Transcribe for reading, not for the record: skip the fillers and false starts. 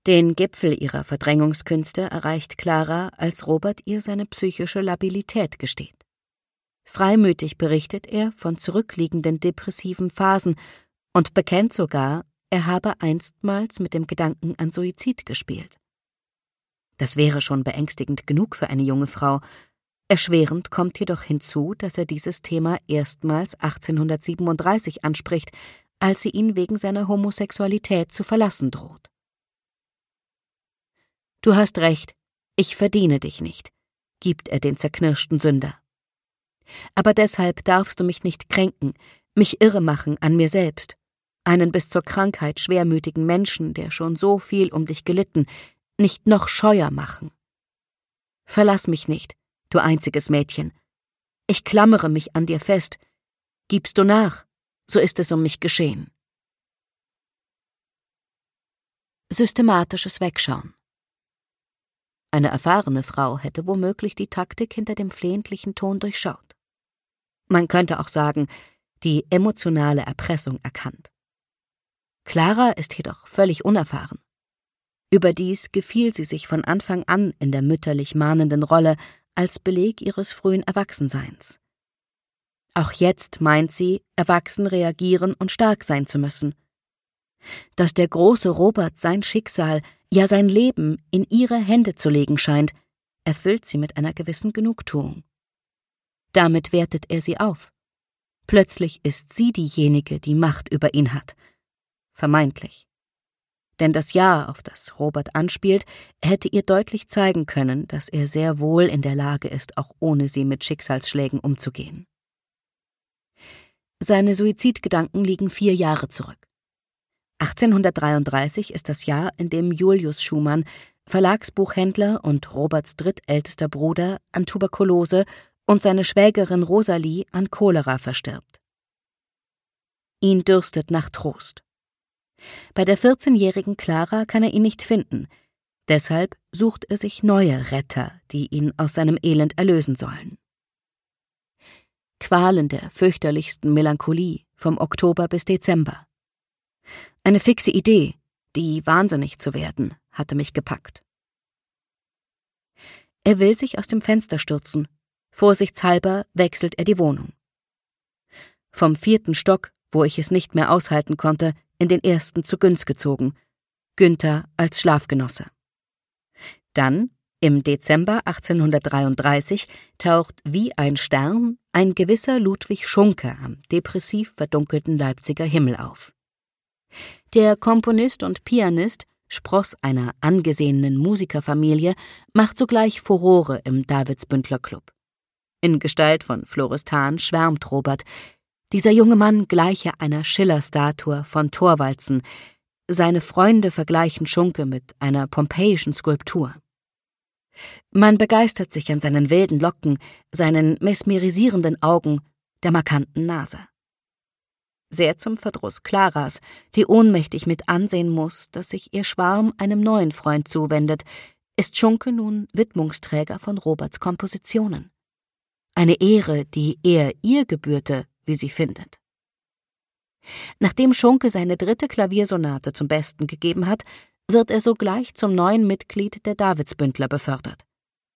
Den Gipfel ihrer Verdrängungskünste erreicht Clara, als Robert ihr seine psychische Labilität gesteht. Freimütig berichtet er von zurückliegenden depressiven Phasen und bekennt sogar, er habe einstmals mit dem Gedanken an Suizid gespielt. Das wäre schon beängstigend genug für eine junge Frau. Erschwerend kommt jedoch hinzu, dass er dieses Thema erstmals 1837 anspricht, als sie ihn wegen seiner Homosexualität zu verlassen droht. »Du hast recht, ich verdiene dich nicht«, gibt er den zerknirschten Sünder. »Aber deshalb darfst du mich nicht kränken, mich irre machen an mir selbst, einen bis zur Krankheit schwermütigen Menschen, der schon so viel um dich gelitten, nicht noch scheuer machen. Verlass mich nicht, du einziges Mädchen. Ich klammere mich an dir fest. Gibst du nach, so ist es um mich geschehen.« Systematisches Wegschauen. Eine erfahrene Frau hätte womöglich die Taktik hinter dem flehentlichen Ton durchschaut. Man könnte auch sagen, die emotionale Erpressung erkannt. Clara ist jedoch völlig unerfahren. Überdies gefiel sie sich von Anfang an in der mütterlich mahnenden Rolle als Beleg ihres frühen Erwachsenseins. Auch jetzt meint sie, erwachsen reagieren und stark sein zu müssen. Dass der große Robert sein Schicksal, ja sein Leben in ihre Hände zu legen scheint, erfüllt sie mit einer gewissen Genugtuung. Damit wertet er sie auf. Plötzlich ist sie diejenige, die Macht über ihn hat. Vermeintlich. Denn das Ja, auf das Robert anspielt, hätte ihr deutlich zeigen können, dass er sehr wohl in der Lage ist, auch ohne sie mit Schicksalsschlägen umzugehen. Seine Suizidgedanken liegen 4 Jahre zurück. 1833 ist das Jahr, in dem Julius Schumann, Verlagsbuchhändler und Roberts drittältester Bruder, an Tuberkulose und seine Schwägerin Rosalie an Cholera verstirbt. Ihn dürstet nach Trost. Bei der 14-jährigen Clara kann er ihn nicht finden, deshalb sucht er sich neue Retter, die ihn aus seinem Elend erlösen sollen. Qualen der fürchterlichsten Melancholie vom Oktober bis Dezember. Eine fixe Idee, die wahnsinnig zu werden, hatte mich gepackt. Er will sich aus dem Fenster stürzen, vorsichtshalber wechselt er die Wohnung. Vom 4. Stock, wo ich es nicht mehr aushalten konnte, in den 1. zu Günz gezogen, Günther als Schlafgenosse. Dann, im Dezember 1833, taucht wie ein Stern ein gewisser Ludwig Schunke am depressiv verdunkelten Leipziger Himmel auf. Der Komponist und Pianist, Spross einer angesehenen Musikerfamilie, macht sogleich Furore im Davidsbündler Club. In Gestalt von Florestan schwärmt Robert, dieser junge Mann gleiche einer Schiller-Statue von Thorwaldsen. Seine Freunde vergleichen Schunke mit einer pompeischen Skulptur. Man begeistert sich an seinen wilden Locken, seinen mesmerisierenden Augen, der markanten Nase. Sehr zum Verdruss Claras, die ohnmächtig mit ansehen muss, dass sich ihr Schwarm einem neuen Freund zuwendet, ist Schunke nun Widmungsträger von Roberts Kompositionen. Eine Ehre, die eher ihr gebührte, wie sie findet. Nachdem Schunke seine 3. Klaviersonate zum Besten gegeben hat, wird er sogleich zum neuen Mitglied der Davidsbündler befördert.